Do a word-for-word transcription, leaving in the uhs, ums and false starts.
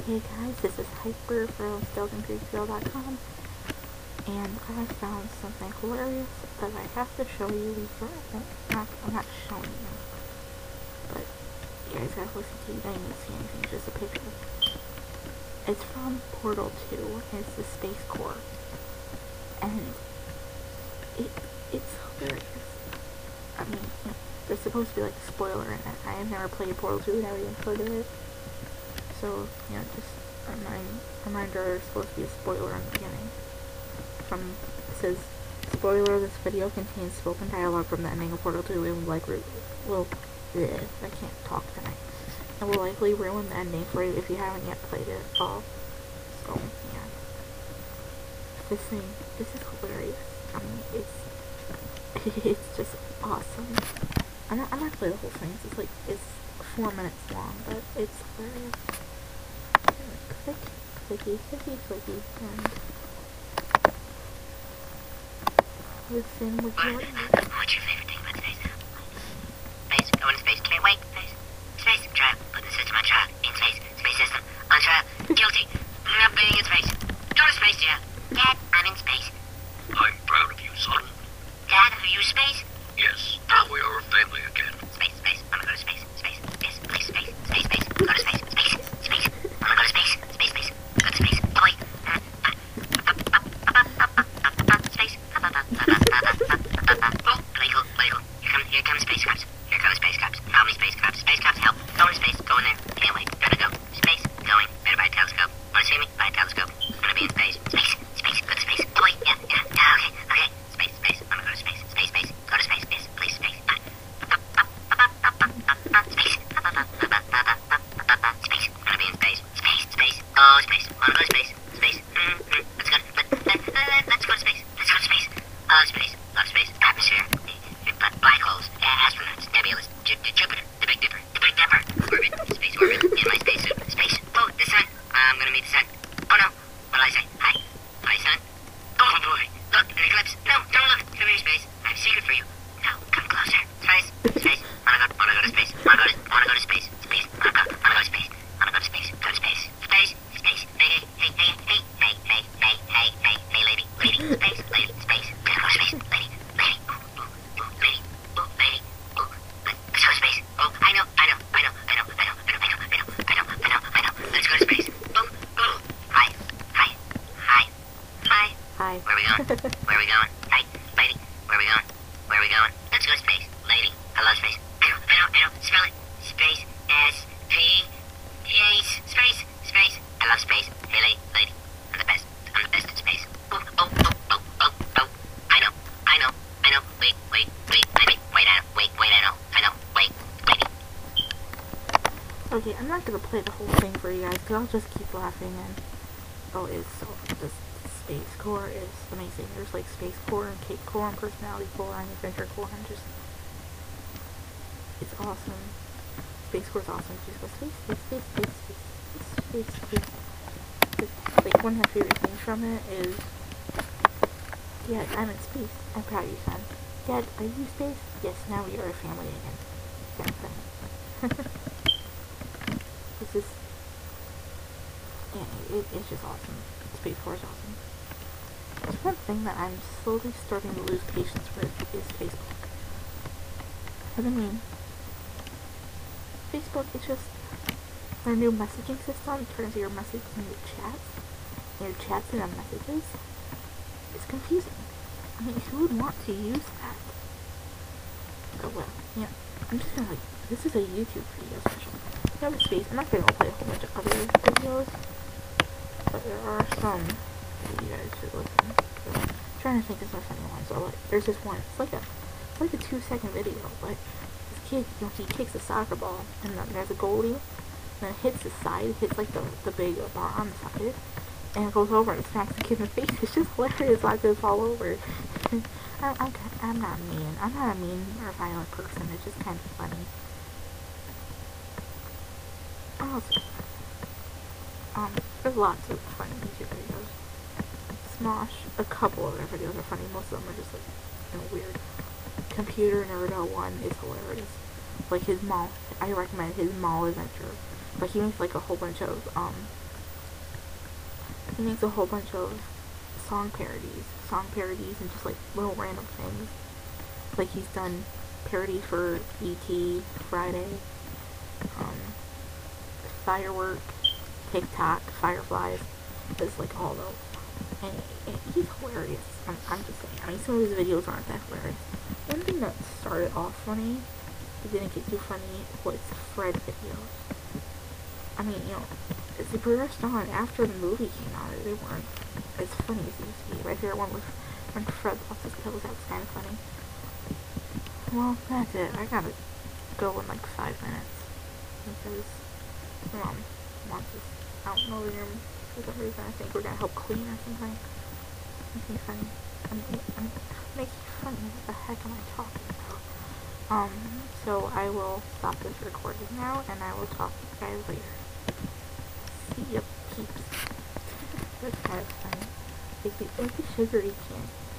Hey guys, this is Hyper from Stealth and Creek Trail dot com, and I found something hilarious that I have to show you before I don't, not, I'm not showing you, but you guys have to listen to you, don't even see anything, it's just a picture. It's from Portal two, and it's the Space Core, and it, it's hilarious. I mean, you know, there's supposed to be like a spoiler in it. I have never played Portal two, never even heard of it. So, you know, just a remind, reminder, there's supposed to be a spoiler in the beginning. From, it says, spoiler, this video contains spoken dialogue from the ending of Portal two and will likely, will, bleh, I can't talk tonight. It will likely ruin the ending for you if you haven't yet played it at all. So, yeah. This thing, this is hilarious. I mean, it's, it's just awesome. I'm not, I'm not gonna play the whole thing, it's like, it's four minutes long, but it's hilarious. Click, clicky, clicky, clicky, and listen with your ears. What's your favorite thing about space? Space, going to space, can't wait, space, space, trial, put the system on trial, in space, space system, on trial, guilty, not being in space, go to space, yeah. Dad, I'm in space. I'm proud of you, son. Dad, are you space? Yes, now we are a family again. Space, space, I'm gonna go to space, space, yes, please, space, space, space, go to space, space, space, I'm gonna go to space, space, space, go to space, boy, space, oh, illegal, illegal, here come, here comes space cops, here comes space cops, how many space cops, space cops, help, go to space, go in there, can't wait, gotta go, space, going, better buy a telescope, wanna see me, buy a telescope, I'm gonna be in space, space, space, go to space, boy, yeah, yeah, yeah, okay, okay, space, space, I'm gonna go to space, space, space, go to space, yes, please, space, space, space, I'm gonna be in space, space, space, oh, space, wanna go to space, space, mm, mm, let's go, let, let, let, let's go to space, let's go to space, oh, space, love space, atmosphere, black holes, astronauts, nebulas, Ju Ju Jupiter, the Big Dipper, the Big Dipper, orbit, space orbit, in my spacesuit, space, oh, the sun, I'm gonna meet the sun, oh no, what'll I say, hi, hi sun, oh boy, look, an eclipse, no, don't look, come here space, I have a secret for you, no, come closer, space, space, wanna go, wanna go to space, wanna go to, wanna go to space, space, wanna go, wanna go to space, wanna go to space, go to space, space, space, hey, hey, hey, hey, hey, hey, hey, hey, hey, hey, lady, lady, space, lady, space, gotta go to space, lady, lady, ooh, ooh, ooh, lady, ooh, lady, ooh, let's go to space, oh, I know, I know, I know, I know, I know, I know, I know, I know, I know, I know, I know, let's go to space, ooh, ooh, hi, hi, hi, hi, Hi. where are we going, where are we going, hi, lady, where are we going, where are we going, let's go to space, lady, I love space, I know, I know, I know, spell it, space, S, P, H, space, space, I love space, hey lady, lady, I'm the best, I'm the best in space, oh, oh, oh, oh, oh, oh, I know, I know, I know, wait, wait, wait, wait, wait, I know, wait, wait, I know, I know, wait, lady. Okay, I'm not gonna play the whole thing for you guys, because I'll just keep laughing, and, oh, it's so, this Space Core is amazing. There's like Space Core, and Cake Core, and Personality Core, and Adventure Core, and just, it's awesome. Space Core's awesome. Just go space, space, space, space, space, space, space, space. Like, one of my favorite things from it is, Dad, I'm in space. I'm proud of you, son. Dad, are you in space? Yes, now we are a family again. Same thing. This is, yeah, it, it's just awesome. Space Core is awesome. There's one thing that I'm slowly starting to lose patience with is Facebook. What I mean, Facebook is just their new messaging system turns your messages into chats, and your chats into messages. It's confusing. I mean, who would want to use that? Oh well, yeah. I'm just gonna like, this is a YouTube video special. You have a space. I'm not gonna play a whole bunch of other videos, but there are some that you guys should listen to. I'm trying to think of some funny ones. So like, there's this one. It's like a, it's like a two second video, but this kid, you know, he kicks a soccer ball, and then there's a goalie, and then it hits the side, hits like the the big bar on the side, and it goes over and smacks the kid in the face. It's just hilarious, like this all over. I'm, I'm, I'm not mean. I'm not a mean or violent person. It's just kind of funny. Oh, um, there's lots of funny YouTube videos. Smosh, a couple of their videos are funny. Most of them are just like, you know, weird. Computer Nerdo one is hilarious. Like his mall, I recommend his mall adventure. But he makes like a whole bunch of um he makes a whole bunch of song parodies, song parodies, and just like little random things. Like he's done parodies for E T, Friday, um, Firework, TikTok, Fireflies. It's like all those. And, and he's hilarious. I'm, I'm just saying. I mean, some of his videos aren't that hilarious. One thing that started off funny, but didn't get too funny, was Fred videos. I mean, you know, as they progressed on after the movie came out, they weren't as funny as they used to be. My favorite one was when Fred lost his pills. That was kind of funny. Well, that's it. I gotta go in like five minutes because mom wants us out in the room for some reason. I think we're gonna help clean or something. Makes me funny. I'm, I'm, makes me funny. What the heck am I talking about? Um, so I will stop this recording now, and I will talk to you guys later. See ya, peeps. That's kind of funny. Like the, like the sugary candy.